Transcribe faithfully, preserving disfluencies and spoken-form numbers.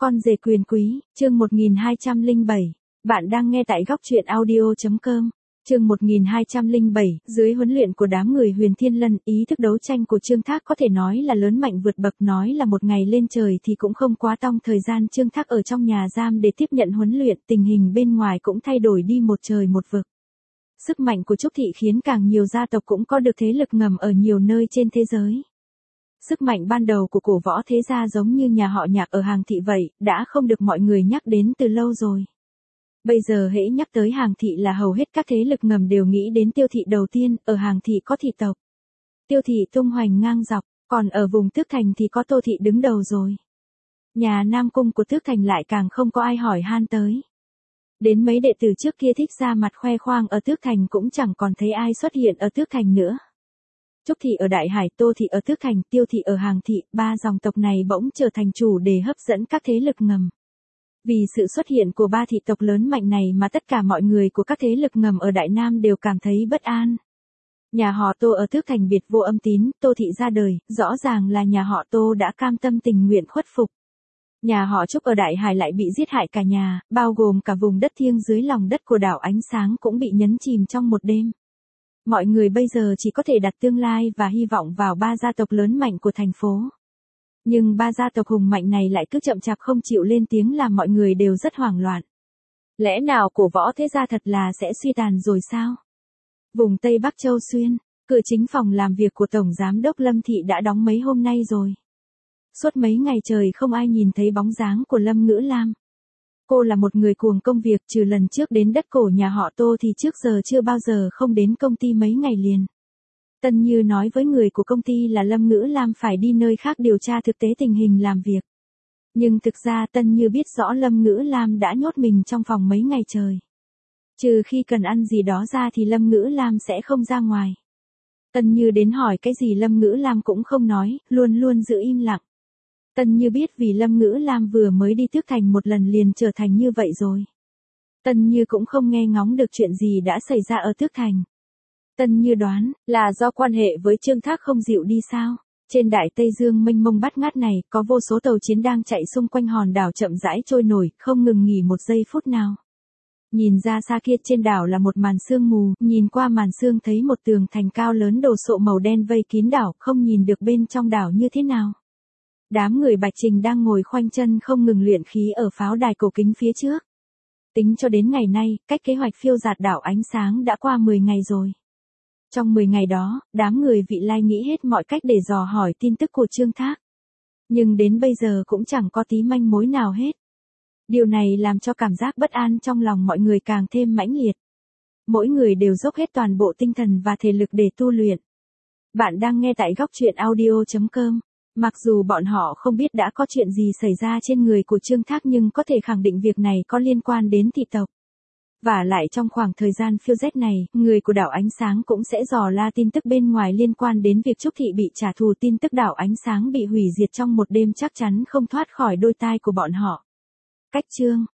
Con rể quyền quý, chương một nghìn hai trăm lẻ bảy. Bạn đang nghe tại góc truyện audio chấm com. Chương một nghìn hai trăm lẻ bảy, dưới huấn luyện của đám người Huyền Thiên Lân, ý thức đấu tranh của Trương Thác có thể nói là lớn mạnh vượt bậc, nói là một ngày lên trời thì cũng không quá tong. Thời gian Trương Thác ở trong nhà giam để tiếp nhận huấn luyện, tình hình bên ngoài cũng thay đổi đi một trời một vực. Sức mạnh của Trúc Thị khiến càng nhiều gia tộc cũng có được thế lực ngầm ở nhiều nơi trên thế giới. Sức mạnh ban đầu của cổ võ thế gia giống như nhà họ Nhạc ở Hàng Thị vậy, đã không được mọi người nhắc đến từ lâu rồi. Bây giờ hễ nhắc tới Hàng Thị là hầu hết các thế lực ngầm đều nghĩ đến Tiêu Thị đầu tiên. Ở Hàng Thị có thị tộc Tiêu Thị tung hoành ngang dọc, còn ở vùng Tước Thành thì có Tô Thị đứng đầu rồi. Nhà Nam Cung của Tước Thành lại càng không có ai hỏi han tới. Đến mấy đệ tử trước kia thích ra mặt khoe khoang ở Tước Thành cũng chẳng còn thấy ai xuất hiện ở Tước Thành nữa. Trúc Thị ở Đại Hải, Tô Thị ở Tước Thành, Tiêu Thị ở Hàng Thị, ba dòng tộc này bỗng trở thành chủ đề hấp dẫn các thế lực ngầm. Vì sự xuất hiện của ba thị tộc lớn mạnh này mà tất cả mọi người của các thế lực ngầm ở Đại Nam đều cảm thấy bất an. Nhà họ Tô ở Tước Thành biệt vô âm tín, Tô Thị ra đời, rõ ràng là nhà họ Tô đã cam tâm tình nguyện khuất phục. Nhà họ Trúc ở Đại Hải lại bị giết hại cả nhà, bao gồm cả vùng đất thiêng dưới lòng đất của đảo Ánh Sáng cũng bị nhấn chìm trong một đêm. Mọi người bây giờ chỉ có thể đặt tương lai và hy vọng vào ba gia tộc lớn mạnh của thành phố. Nhưng ba gia tộc hùng mạnh này lại cứ chậm chạp không chịu lên tiếng làm mọi người đều rất hoảng loạn. Lẽ nào cổ võ thế gia thật là sẽ suy tàn rồi sao? Vùng Tây Bắc Châu Xuyên, cửa chính phòng làm việc của Tổng Giám đốc Lâm Thị đã đóng mấy hôm nay rồi. Suốt mấy ngày trời không ai nhìn thấy bóng dáng của Lâm Ngữ Lam. Cô là một người cuồng công việc, trừ lần trước đến đất cổ nhà họ Tô thì trước giờ chưa bao giờ không đến công ty mấy ngày liền. Tân Như nói với người của công ty là Lâm Ngữ Lam phải đi nơi khác điều tra thực tế tình hình làm việc. Nhưng thực ra Tân Như biết rõ Lâm Ngữ Lam đã nhốt mình trong phòng mấy ngày trời. Trừ khi cần ăn gì đó ra thì Lâm Ngữ Lam sẽ không ra ngoài. Tân Như đến hỏi cái gì Lâm Ngữ Lam cũng không nói, luôn luôn giữ im lặng. Tân Như biết vì Lâm Ngữ Lam vừa mới đi Tước Thành một lần liền trở thành như vậy rồi. Tân Như cũng không nghe ngóng được chuyện gì đã xảy ra ở Tước Thành. Tân Như đoán là do quan hệ với Trương Thác không dịu đi sao. Trên Đại Tây Dương mênh mông bát ngát này có vô số tàu chiến đang chạy xung quanh hòn đảo chậm rãi trôi nổi, không ngừng nghỉ một giây phút nào. Nhìn ra xa kia trên đảo là một màn sương mù, nhìn qua màn sương thấy một tường thành cao lớn đồ sộ màu đen vây kín đảo, không nhìn được bên trong đảo như thế nào. Đám người Bạch Trình đang ngồi khoanh chân không ngừng luyện khí ở pháo đài cổ kính phía trước. Tính cho đến ngày nay, cách kế hoạch phiêu dạt đảo Ánh Sáng đã qua mười ngày rồi. Trong mười ngày đó, đám người Vị Lai nghĩ hết mọi cách để dò hỏi tin tức của Trương Thác. Nhưng đến bây giờ cũng chẳng có tí manh mối nào hết. Điều này làm cho cảm giác bất an trong lòng mọi người càng thêm mãnh liệt. Mỗi người đều dốc hết toàn bộ tinh thần và thể lực để tu luyện. Bạn đang nghe tại góc truyện audio chấm com. Mặc dù bọn họ không biết đã có chuyện gì xảy ra trên người của Trương Thác nhưng có thể khẳng định việc này có liên quan đến thị tộc. Và lại trong khoảng thời gian phiêu rét này, người của đảo Ánh Sáng cũng sẽ dò la tin tức bên ngoài liên quan đến việc Trúc Thị bị trả thù. Tin tức đảo Ánh Sáng bị hủy diệt trong một đêm chắc chắn không thoát khỏi đôi tai của bọn họ. Cách chương